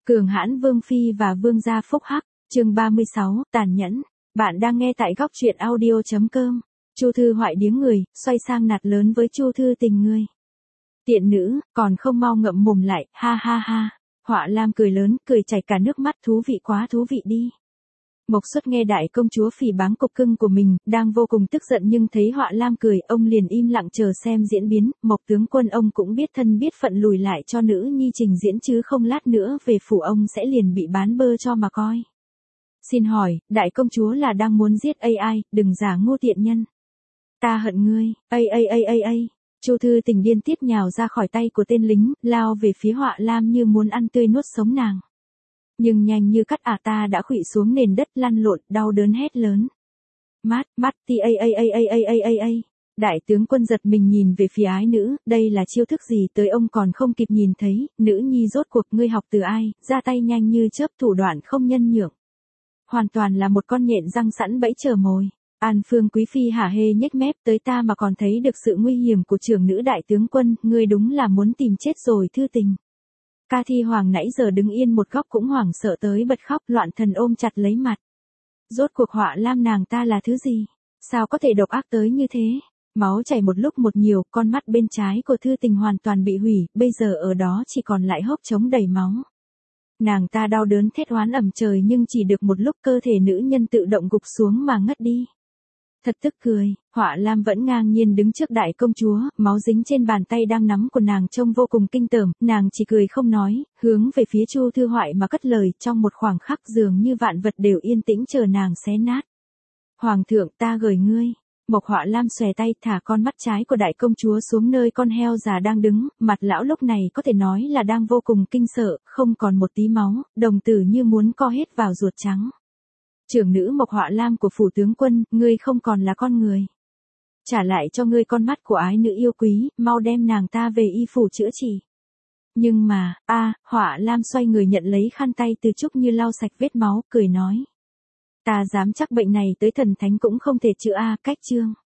Cường hãn Vương Phi và Vương gia phúc hắc, chương 36, tàn nhẫn. Bạn đang nghe tại góc truyện audio.com. Chu Thư Hoại điếng người, xoay sang nạt lớn với Chu Thư Tình ngươi. Tiện nữ, còn không mau ngậm mồm lại, ha ha ha. Họa Lam cười lớn, cười chảy cả nước mắt, thú vị quá, thú vị đi. Mộc Xuất nghe đại công chúa phỉ báng cục cưng của mình, đang vô cùng tức giận nhưng thấy Họa Lam cười, ông liền im lặng chờ xem diễn biến. Mộc tướng quân ông cũng biết thân biết phận lùi lại cho nữ nhi trình diễn chứ không lát nữa về phủ ông sẽ liền bị bán bơ cho mà coi. Xin hỏi, đại công chúa là đang muốn giết AI, đừng giả ngu tiện nhân. Ta hận ngươi, ai. Chu Thư Tình điên tiết nhào ra khỏi tay của tên lính, lao về phía Họa Lam như muốn ăn tươi nuốt sống nàng. Nhưng nhanh như cắt ta đã khuỵu xuống nền đất lăn lộn, đau đớn hét lớn. Mắt ti ai. Đại tướng quân giật mình nhìn về phía ái nữ, đây là chiêu thức gì tới ông còn không kịp nhìn thấy, nữ nhi rốt cuộc ngươi học từ ai, ra tay nhanh như chớp thủ đoạn không nhân nhượng. Hoàn toàn là một con nhện răng sẵn bẫy chờ mồi. An Phương Quý Phi hả hê nhếch mép tới ta mà còn thấy được sự nguy hiểm của trưởng nữ đại tướng quân, ngươi đúng là muốn tìm chết rồi Thư Tình. Ca Thi Hoàng nãy giờ đứng yên một góc cũng hoảng sợ tới bật khóc loạn thần ôm chặt lấy mặt. Rốt cuộc Họa Lam nàng ta là thứ gì? Sao có thể độc ác tới như thế? Máu chảy một lúc một nhiều, con mắt bên trái của Thư Tình hoàn toàn bị hủy, bây giờ ở đó chỉ còn lại hốc trống đầy máu. Nàng ta đau đớn thét oán ầm trời nhưng chỉ được một lúc cơ thể nữ nhân tự động gục xuống mà ngất đi. Thật tức cười, Họa Lam vẫn ngang nhiên đứng trước đại công chúa, máu dính trên bàn tay đang nắm của nàng trông vô cùng kinh tởm, nàng chỉ cười không nói, hướng về phía Chu Thư Hoại mà cất lời, trong một khoảng khắc dường như vạn vật đều yên tĩnh chờ nàng xé nát. Hoàng thượng ta gửi ngươi. Mộc Họa Lam xòe tay thả con mắt trái của đại công chúa xuống nơi con heo già đang đứng, mặt lão lúc này có thể nói là đang vô cùng kinh sợ, không còn một tí máu, đồng tử như muốn co hết vào ruột trắng. Trưởng nữ Mộc Họa Lam của phủ tướng quân, ngươi không còn là con người. Trả lại cho ngươi con mắt của ái nữ yêu quý, mau đem nàng ta về y phủ chữa trị. Nhưng mà, Họa Lam xoay người nhận lấy khăn tay từ Trúc Như lau sạch vết máu, cười nói. Ta dám chắc bệnh này tới thần thánh cũng không thể chữa cách chương.